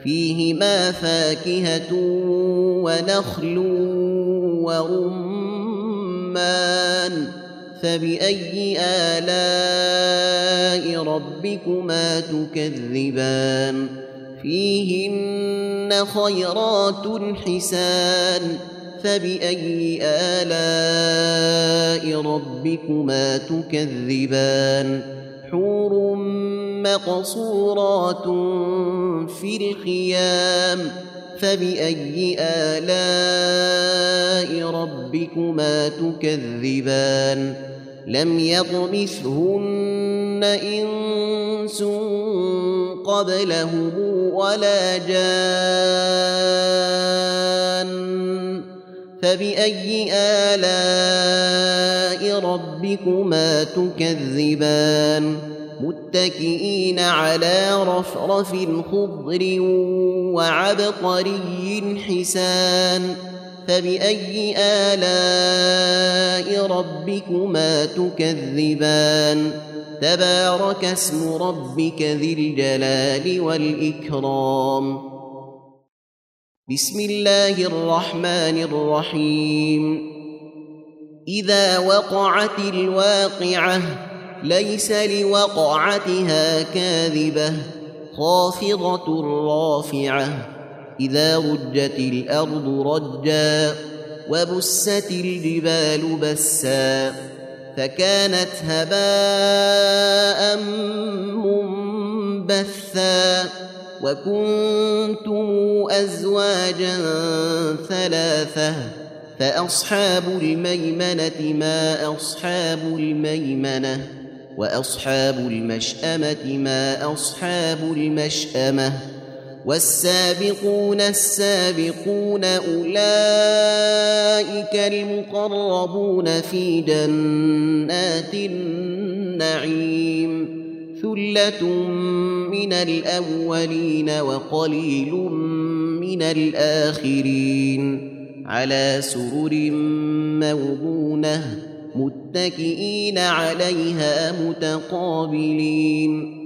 فيهما فاكهة ونخل ورمان فبأي آلاء ربكما تكذبان فيهن خيرات حسان فبأي آلاء ربكما تكذبان حور مقصورات في الخيام فبأي آلاء ربكما تكذبان لم يطمثهن إنس قبلهم ولا جان فبأي آلاء ربكما تكذبان متكئين على رفرف خضر وعبقري حسان فبأي آلاء ربكما تكذبان تبارك اسم ربك ذي الجلال والإكرام بسم الله الرحمن الرحيم إذا وقعت الواقعة ليس لوقعتها كاذبة خافضة رافعة إذا رجت الأرض رجا وبست الجبال بسا فكانت هباء منبثا وكنتم أزواجا ثلاثة فأصحاب الميمنة ما أصحاب الميمنة وأصحاب المشأمة ما أصحاب المشأمة والسابقون السابقون أولئك المقربون في جنات النعيم ثلة من الأولين وقليل من الآخرين على سرر موضونة متكئين عليها متقابلين